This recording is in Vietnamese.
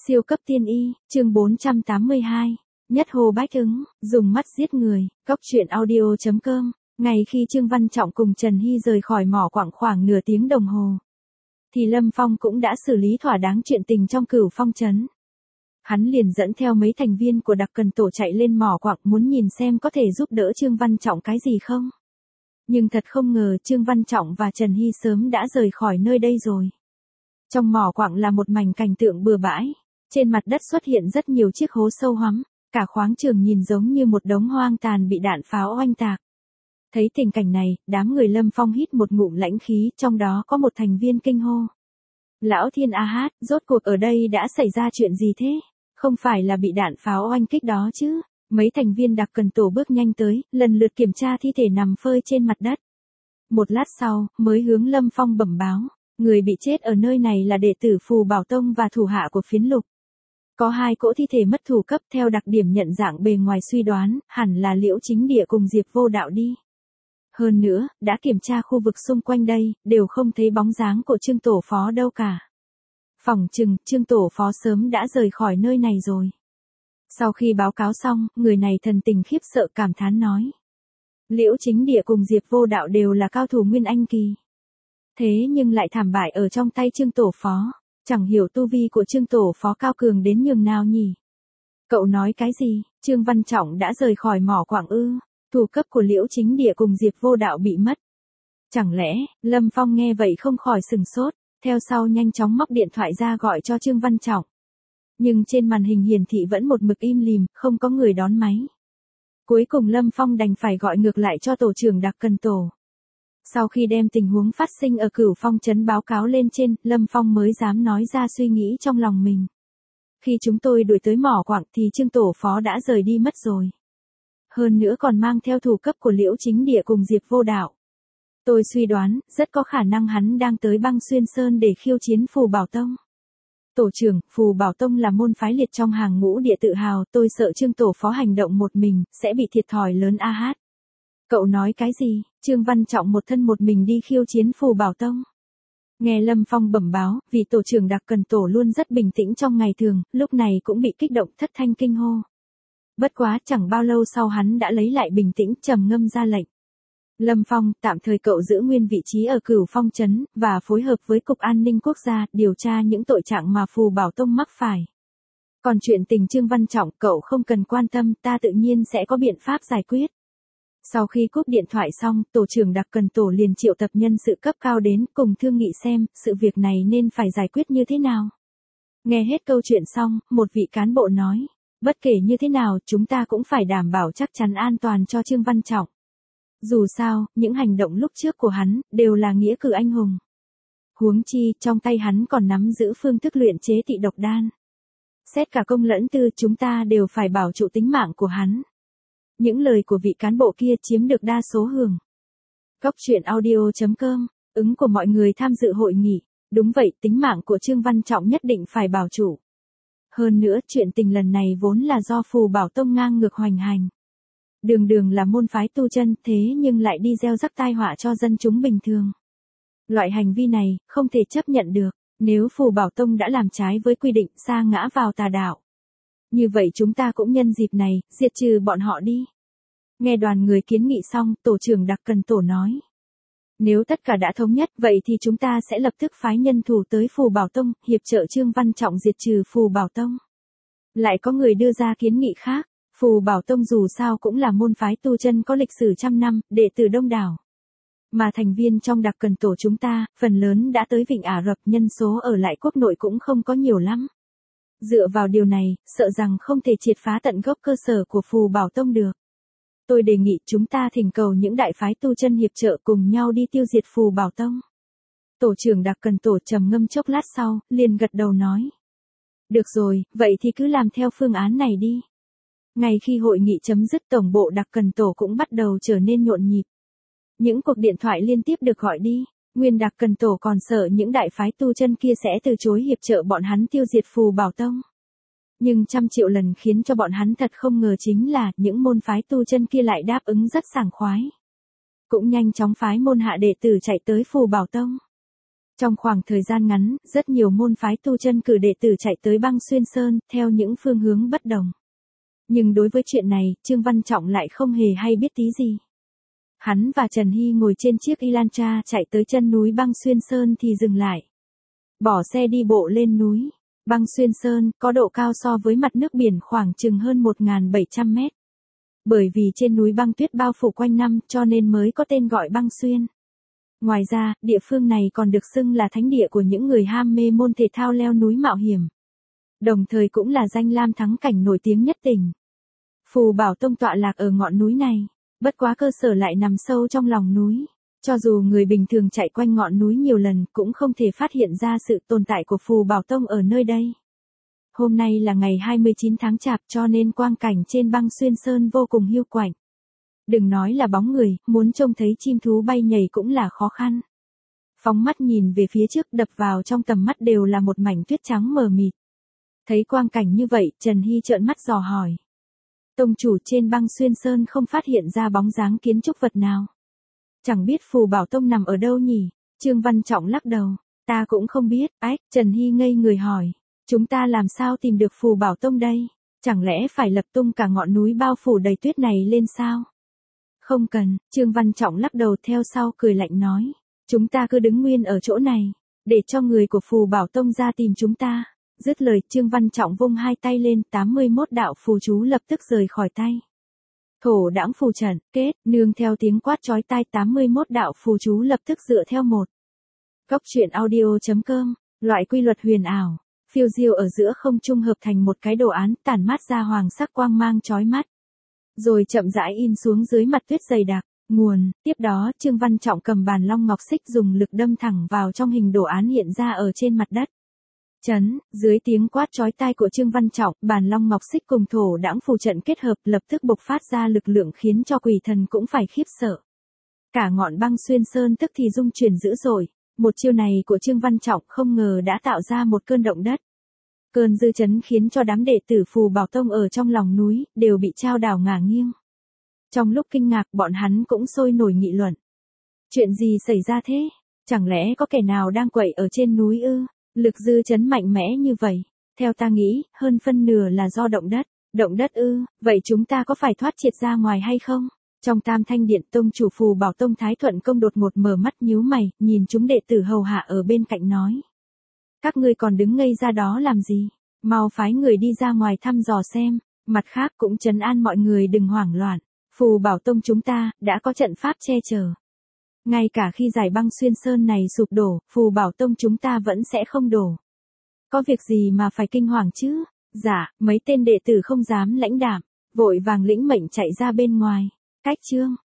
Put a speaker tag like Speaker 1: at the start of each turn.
Speaker 1: Siêu cấp tiên y, chương 482. Nhất hồ bách ứng, dùng mắt giết người, góc truyện audio.com. Ngày khi Trương Văn Trọng cùng Trần Hy rời khỏi mỏ quặng khoảng nửa tiếng đồng hồ, thì Lâm Phong cũng đã xử lý thỏa đáng chuyện tình trong Cửu Phong trấn. Hắn liền dẫn theo mấy thành viên của đặc cần tổ chạy lên mỏ quặng muốn nhìn xem có thể giúp đỡ Trương Văn Trọng cái gì không. Nhưng thật không ngờ Trương Văn Trọng và Trần Hy sớm đã rời khỏi nơi đây rồi. Trong mỏ quặng là một mảnh cảnh tượng bừa bãi. Trên mặt đất xuất hiện rất nhiều chiếc hố sâu hoắm, cả khoáng trường nhìn giống như một đống hoang tàn bị đạn pháo oanh tạc. Thấy tình cảnh này, đám người Lâm Phong hít một ngụm lãnh khí, trong đó có một thành viên kinh hô. Lão Thiên A Hát, rốt cuộc ở đây đã xảy ra chuyện gì thế? Không phải là bị đạn pháo oanh kích đó chứ? Mấy thành viên đặc cần tổ bước nhanh tới, lần lượt kiểm tra thi thể nằm phơi trên mặt đất. Một lát sau, mới hướng Lâm Phong bẩm báo. Người bị chết ở nơi này là đệ tử Phù Bảo Tông và thủ hạ của Phiến Lục. Có 2 cỗ thi thể mất thủ cấp theo đặc điểm nhận dạng bề ngoài suy đoán, hẳn là Liễu Chính Địa cùng Diệp Vô Đạo đi. Hơn nữa, đã kiểm tra khu vực xung quanh đây, đều không thấy bóng dáng của Trương Tổ Phó đâu cả. Phỏng chừng, Trương Tổ Phó sớm đã rời khỏi nơi này rồi. Sau khi báo cáo xong, người này thần tình khiếp sợ cảm thán nói. Liễu Chính Địa cùng Diệp Vô Đạo đều là cao thủ Nguyên Anh kỳ. Thế nhưng lại thảm bại ở trong tay Trương Tổ Phó. Chẳng hiểu tu vi của Trương Tổ Phó cao cường đến nhường nào nhỉ? Cậu nói cái gì? Trương Văn Trọng đã rời khỏi mỏ quặng ư? Thủ cấp của Liễu Chính Địa cùng Diệp Vô Đạo bị mất. Chẳng lẽ, Lâm Phong nghe vậy không khỏi sừng sốt, theo sau nhanh chóng móc điện thoại ra gọi cho Trương Văn Trọng. Nhưng trên màn hình hiển thị vẫn một mực im lìm, không có người đón máy. Cuối cùng Lâm Phong đành phải gọi ngược lại cho tổ trưởng đặc cần tổ. Sau khi đem tình huống phát sinh ở Cửu Phong trấn báo cáo lên trên, Lâm Phong mới dám nói ra suy nghĩ trong lòng mình. Khi chúng tôi đuổi tới mỏ quặng thì Trương Tổ Phó đã rời đi mất rồi. Hơn nữa còn mang theo thủ cấp của Liễu Chính Địa cùng Diệp Vô Đạo. Tôi suy đoán, rất có khả năng hắn đang tới Băng Xuyên Sơn để khiêu chiến Phù Bảo Tông. Tổ trưởng, Phù Bảo Tông là môn phái liệt trong hàng ngũ địa tự hào, tôi sợ Trương Tổ Phó hành động một mình, sẽ bị thiệt thòi lớn a hát. Cậu nói cái gì? Trương Văn Trọng một thân một mình đi khiêu chiến Phù Bảo Tông. Nghe Lâm Phong bẩm báo, vì tổ trưởng đặc cần tổ luôn rất bình tĩnh trong ngày thường, lúc này cũng bị kích động thất thanh kinh hô. Bất quá chẳng bao lâu sau hắn đã lấy lại bình tĩnh trầm ngâm ra lệnh. Lâm Phong, tạm thời cậu giữ nguyên vị trí ở Cửu Phong trấn, và phối hợp với Cục An ninh Quốc gia, điều tra những tội trạng mà Phù Bảo Tông mắc phải. Còn chuyện tình Trương Văn Trọng, cậu không cần quan tâm, ta tự nhiên sẽ có biện pháp giải quyết. Sau khi cúp điện thoại xong, tổ trưởng đặc cần tổ liền triệu tập nhân sự cấp cao đến cùng thương nghị xem, sự việc này nên phải giải quyết như thế nào. Nghe hết câu chuyện xong, một vị cán bộ nói, bất kể như thế nào, chúng ta cũng phải đảm bảo chắc chắn an toàn cho Trương Văn Trọng. Dù sao, những hành động lúc trước của hắn, đều là nghĩa cử anh hùng. Huống chi, trong tay hắn còn nắm giữ phương thức luyện chế tị độc đan. Xét cả công lẫn tư, chúng ta đều phải bảo trụ tính mạng của hắn. Những lời của vị cán bộ kia chiếm được đa số hưởng. Góc truyện audio.com, ứng của mọi người tham dự hội nghị. Đúng vậy, tính mạng của Trương Văn Trọng nhất định phải bảo trụ. Hơn nữa, chuyện tình lần này vốn là do Phù Bảo Tông ngang ngược hoành hành. Đường đường là môn phái tu chân, thế nhưng lại đi gieo rắc tai họa cho dân chúng bình thường. Loại hành vi này, không thể chấp nhận được. Nếu Phù Bảo Tông đã làm trái với quy định, sa ngã vào tà đạo. Như vậy chúng ta cũng nhân dịp này, diệt trừ bọn họ đi. Nghe đoàn người kiến nghị xong, tổ trưởng đặc cần tổ nói. Nếu tất cả đã thống nhất, vậy thì chúng ta sẽ lập tức phái nhân thủ tới Phù Bảo Tông, hiệp trợ Trương Văn Trọng diệt trừ Phù Bảo Tông. Lại có người đưa ra kiến nghị khác, Phù Bảo Tông dù sao cũng là môn phái tu chân có lịch sử trăm năm, đệ tử đông đảo. Mà thành viên trong đặc cần tổ chúng ta, phần lớn đã tới Vịnh Ả Rập, nhân số ở lại quốc nội cũng không có nhiều lắm. Dựa vào điều này, sợ rằng không thể triệt phá tận gốc cơ sở của Phù Bảo Tông được. Tôi đề nghị chúng ta thỉnh cầu những đại phái tu chân hiệp trợ cùng nhau đi tiêu diệt Phù Bảo Tông. Tổ trưởng đặc cần tổ trầm ngâm chốc lát sau, liền gật đầu nói. Được rồi, vậy thì cứ làm theo phương án này đi. Ngay khi hội nghị chấm dứt, tổng bộ đặc cần tổ cũng bắt đầu trở nên nhộn nhịp. Những cuộc điện thoại liên tiếp được gọi đi. Nguyên đặc cần tổ còn sợ những đại phái tu chân kia sẽ từ chối hiệp trợ bọn hắn tiêu diệt Phù Bảo Tông. Nhưng trăm triệu lần khiến cho bọn hắn thật không ngờ chính là những môn phái tu chân kia lại đáp ứng rất sảng khoái. Cũng nhanh chóng phái môn hạ đệ tử chạy tới Phù Bảo Tông. Trong khoảng thời gian ngắn, rất nhiều môn phái tu chân cử đệ tử chạy tới Băng Xuyên Sơn, theo những phương hướng bất đồng. Nhưng đối với chuyện này, Trương Văn Trọng lại không hề hay biết tí gì. Hắn và Trần Hy ngồi trên chiếc Elantra chạy tới chân núi Băng Xuyên Sơn thì dừng lại. Bỏ xe đi bộ lên núi. Băng Xuyên Sơn có độ cao so với mặt nước biển khoảng chừng hơn 1.700 mét. Bởi vì trên núi băng tuyết bao phủ quanh năm cho nên mới có tên gọi Băng Xuyên. Ngoài ra, địa phương này còn được xưng là thánh địa của những người ham mê môn thể thao leo núi mạo hiểm. Đồng thời cũng là danh lam thắng cảnh nổi tiếng nhất tỉnh. Phù Bảo Tông tọa lạc ở ngọn núi này, bất quá cơ sở lại nằm sâu trong lòng núi. Cho dù người bình thường chạy quanh ngọn núi nhiều lần cũng không thể phát hiện ra sự tồn tại của Phù Bảo Tông ở nơi đây. Hôm nay là ngày 29 tháng Chạp cho nên quang cảnh trên Băng Xuyên Sơn vô cùng hiu quạnh. Đừng nói là bóng người, muốn trông thấy chim thú bay nhảy cũng là khó khăn. Phóng mắt nhìn về phía trước đập vào trong tầm mắt đều là một mảnh tuyết trắng mờ mịt. Thấy quang cảnh như vậy, Trần Hy trợn mắt dò hỏi. Tông chủ trên Băng Xuyên Sơn không phát hiện ra bóng dáng kiến trúc vật nào. Chẳng biết Phù Bảo Tông nằm ở đâu nhỉ? Trương Văn Trọng lắc đầu. Ta cũng không biết. Ách, Trần Hy ngây người hỏi. Chúng ta làm sao tìm được Phù Bảo Tông đây? Chẳng lẽ phải lập tung cả ngọn núi bao phủ đầy tuyết này lên sao? Không cần, Trương Văn Trọng lắc đầu theo sau cười lạnh nói. Chúng ta cứ đứng nguyên ở chỗ này, để cho người của Phù Bảo Tông ra tìm chúng ta. Dứt lời, Trương Văn Trọng vung hai tay lên, 81 đạo phù chú lập tức rời khỏi tay. Thổ đãng phù trận, kết, nương theo tiếng quát chói tai 81 đạo phù chú lập tức dựa theo một. Góc truyện audio.com, loại quy luật huyền ảo, phiêu diêu ở giữa không trung hợp thành một cái đồ án tản mát ra hoàng sắc quang mang chói mắt. Rồi chậm rãi in xuống dưới mặt tuyết dày đặc, nguồn, tiếp đó Trương Văn Trọng cầm bàn long ngọc xích dùng lực đâm thẳng vào trong hình đồ án hiện ra ở trên mặt đất. Chấn, dưới tiếng quát chói tai của Trương Văn Trọng, bàn long ngọc xích cùng thổ đãng phù trận kết hợp lập tức bộc phát ra lực lượng khiến cho quỷ thần cũng phải khiếp sợ. Cả ngọn Băng Xuyên Sơn tức thì rung chuyển dữ dội, một chiêu này của Trương Văn Trọng không ngờ đã tạo ra một cơn động đất. Cơn dư chấn khiến cho đám đệ tử Phù Bảo Tông ở trong lòng núi đều bị chao đảo ngả nghiêng. Trong lúc kinh ngạc bọn hắn cũng sôi nổi nghị luận. Chuyện gì xảy ra thế? Chẳng lẽ có kẻ nào đang quậy ở trên núi ư? Lực dư chấn mạnh mẽ như vậy, theo ta nghĩ, hơn phân nửa là do động đất. Động đất ư, vậy chúng ta có phải thoát triệt ra ngoài hay không? Trong Tam Thanh Điện, tông chủ Phù Bảo Tông Thái Thuận Công đột ngột mở mắt nhíu mày, nhìn chúng đệ tử hầu hạ ở bên cạnh nói. Các ngươi còn đứng ngây ra đó làm gì? Mau phái người đi ra ngoài thăm dò xem, mặt khác cũng trấn an mọi người đừng hoảng loạn. Phù Bảo Tông chúng ta, đã có trận pháp che chở. Ngay cả khi giải Băng Xuyên Sơn này sụp đổ, Phù Bảo Tông chúng ta vẫn sẽ không đổ. Có việc gì mà phải kinh hoàng chứ? Dạ, mấy tên đệ tử không dám lãnh đạm, vội vàng lĩnh mệnh chạy ra bên ngoài. Cách chương